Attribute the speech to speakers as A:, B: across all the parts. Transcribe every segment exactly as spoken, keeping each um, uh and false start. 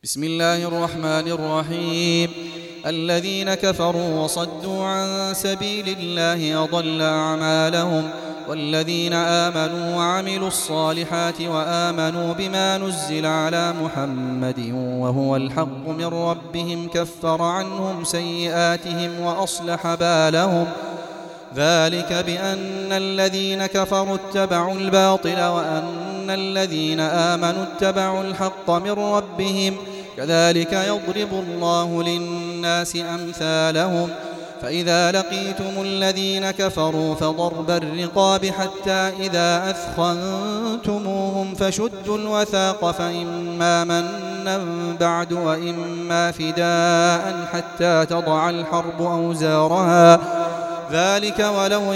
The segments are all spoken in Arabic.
A: بسم الله الرحمن الرحيم. الذين كفروا وصدوا عن سبيل الله أضل أعمالهم، والذين آمنوا وعملوا الصالحات وآمنوا بما نزل على محمد وهو الحق من ربهم كفر عنهم سيئاتهم وأصلح بالهم. ذلك بأن الذين كفروا اتبعوا الباطل وأن الذين آمنوا اتبعوا الحق من ربهم، كذلك يضرب الله للناس أمثالهم. فإذا لقيتم الذين كفروا فضرب الرقاب حتى إذا أثخنتموهم فشدوا الوثاق فإما منا بعد وإما فداء حتى تضع الحرب أوزارها، ذلك ولو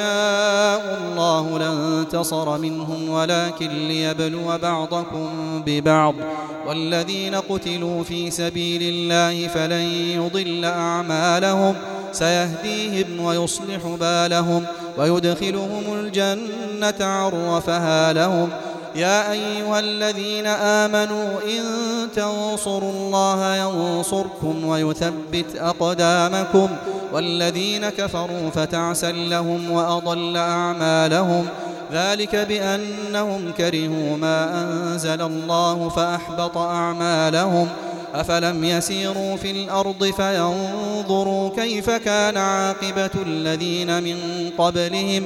A: يشاء الله لانتصر منهم ولكن ليبلو بعضكم ببعض. والذين قتلوا في سبيل الله فلن يضل أعمالهم، سيهديهم ويصلح بالهم ويدخلهم الجنة عرفها لهم. يا أيها الذين آمنوا إن تنصروا الله ينصركم ويثبت أقدامكم. والذين كفروا فتعسا لهم وأضل أعمالهم، ذلك بأنهم كرهوا ما أنزل الله فأحبط أعمالهم. أفلم يسيروا في الأرض فينظروا كيف كان عاقبة الذين من قبلهم،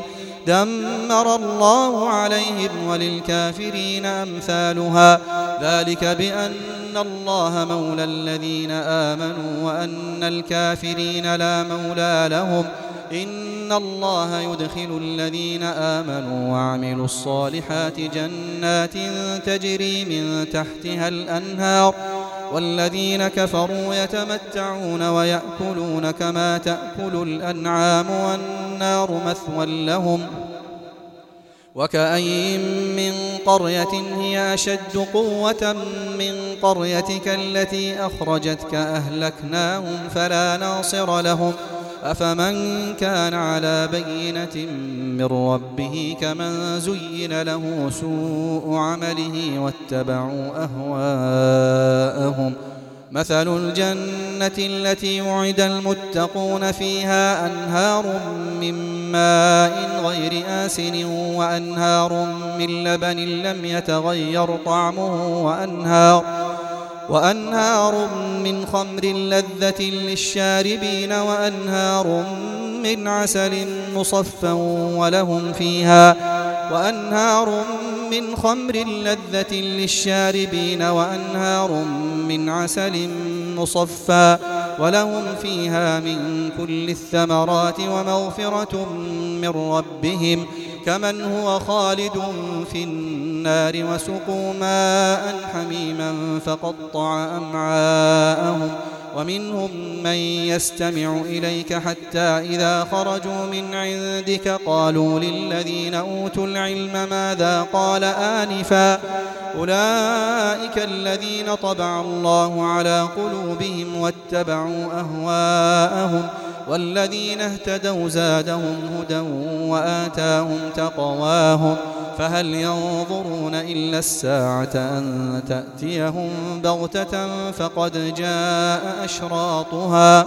A: دمر الله عليهم وللكافرين أمثالها. ذلك بأن الله مولى الذين آمنوا وأن الكافرين لا مولى لهم. إن الله يدخل الذين آمنوا وعملوا الصالحات جنات تجري من تحتها الأنهار، والذين كفروا يتمتعون ويأكلون كما تأكل الأنعام والنار مثوى لهم. وكأين من قرية هي أشد قوة من قريتك التي أخرجتك أهلكناهم فلا ناصر لهم. أفمن كان على بينة من ربه كمن زين له سوء عمله واتبعوا أهواءهم. مثل الجنة التي وعد المتقون فيها أنهار من ماء غير آسن وأنهار من لبن لم يتغير طعمه وأنهار, وأنهار من خمر لذة للشاربين وأنهار من عسل مصفى ولهم فيها وأنهار من خمر لذة للشاربين وأنهار من عسل مصفى ولهم فيها من كل الثمرات ومغفرة من ربهم كمن هو خالد في النار وسقوا ماء حميما فقطع أمعاءهم. ومنهم من يستمع إليك حتى إذا خرجوا من عندك قالوا للذين أوتوا العلم ماذا قال آنفا، أولئك الذين طبع الله على قلوبهم واتبعوا أهواءهم. والذين اهتدوا زادهم هدى وآتاهم تقواهم. فهل ينظرون إلا الساعة أن تأتيهم بغتة فقد جاء أشراطها،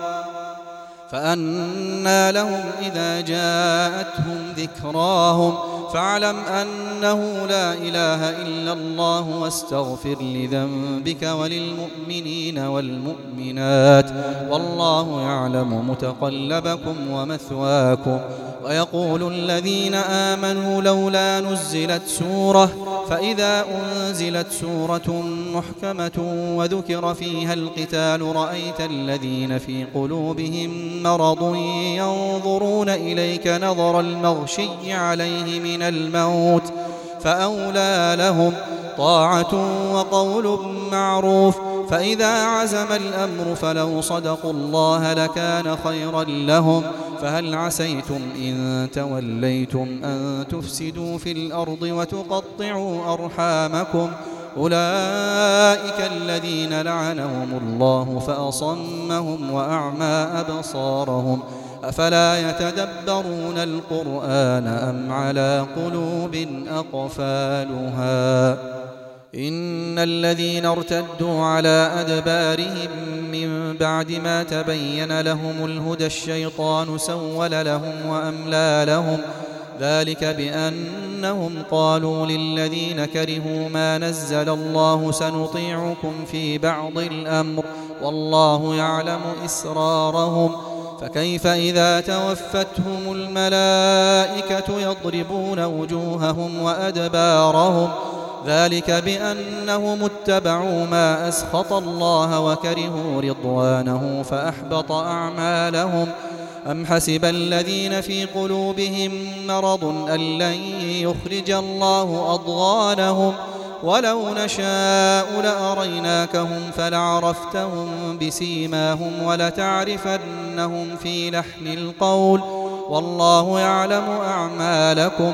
A: فأنى لهم إذا جاءتهم ذكراهم. فاعلم أنه لا إله إلا الله واستغفر لذنبك وللمؤمنين والمؤمنات، والله يعلم متقلبكم ومثواكم. ويقول الذين آمنوا لولا نزلت سورة، فإذا أنزلت سورة محكمة وذكر فيها القتال رأيت الذين في قلوبهم مرض ينظرون إليك نظر المغشي عليه من الموت، فأولى لهم طاعة وقول معروف. فإذا عزم الأمر فلو صدقوا الله لكان خيرا لهم. فهل عسيتم إن توليتم أن تفسدوا في الأرض وتقطعوا أرحامكم، أولئك الذين لعنهم الله فأصمهم وأعمى أبصارهم. أفلا يتدبرون القرآن أم على قلوب أقفالها. إن الذين ارتدوا على أدبارهم من بعد ما تبين لهم الهدى الشيطان سول لهم وأملى لهم ذلك بأنهم قالوا للذين كرهوا ما نزل الله سنطيعكم في بعض الأمر والله يعلم إسرارهم فكيف إذا توفتهم الملائكة يضربون وجوههم وأدبارهم ذلك بأنهم اتبعوا ما أسخط الله وكرهوا رضوانه فأحبط أعمالهم أم حسب الذين في قلوبهم مرض أن لن يخرج الله أضغانهم ولو نشاء لأريناكهم فلعرفتهم بسيماهم ولتعرفنهم في لحن القول والله يعلم أعمالكم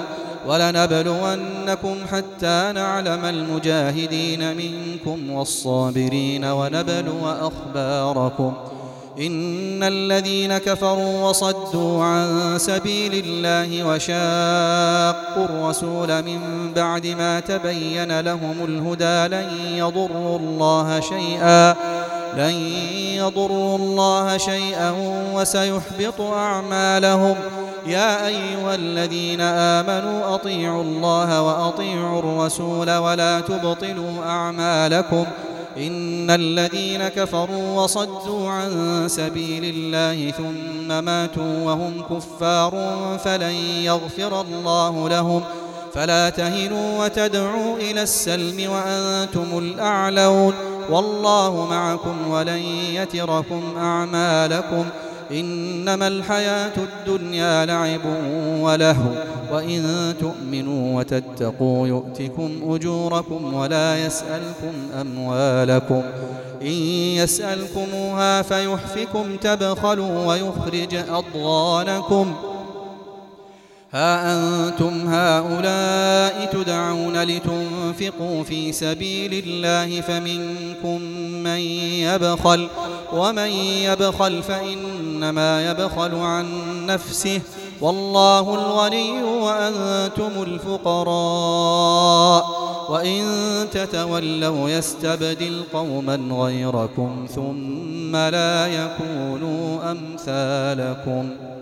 A: ولنبلونكم حتى نعلم المجاهدين منكم والصابرين ونبلو أخباركم إن الذين كفروا وصدوا عن سبيل الله وشاقوا الرسول من بعد ما تبين لهم الهدى لن يضروا الله شيئا لن يضروا الله شيئا وسيحبط أعمالهم يا أيها الذين آمنوا أطيعوا الله وأطيعوا الرسول ولا تبطلوا أعمالكم إن الذين كفروا وصدوا عن سبيل الله ثم ماتوا وهم كفار فلن يغفر الله لهم فلا تهنوا وتدعوا إلى السلم وأنتم الأعلون والله معكم ولن يتركم أعمالكم إنما الحياة الدنيا لعب ولهو وإن تؤمنوا وتتقوا يؤتكم أجوركم ولا يسألكم أموالكم إن يسألكموها فيحفكم تبخلوا ويخرج أضغانكم ها أنتم هؤلاء تدعون لتنفقوا في سبيل الله فمنكم من يبخل ومن يبخل فإنما يبخل عن نفسه والله الغني وأنتم الفقراء وإن تتولوا يستبدل قوما غيركم ثم لا يكونوا أمثالكم.